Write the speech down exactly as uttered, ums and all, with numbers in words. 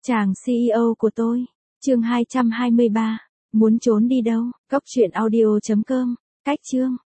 Chàng xê e ô của tôi. Chương hai trăm hai mươi ba. Muốn trốn đi đâu? Cốc truyện audio chấm com. Cách chương.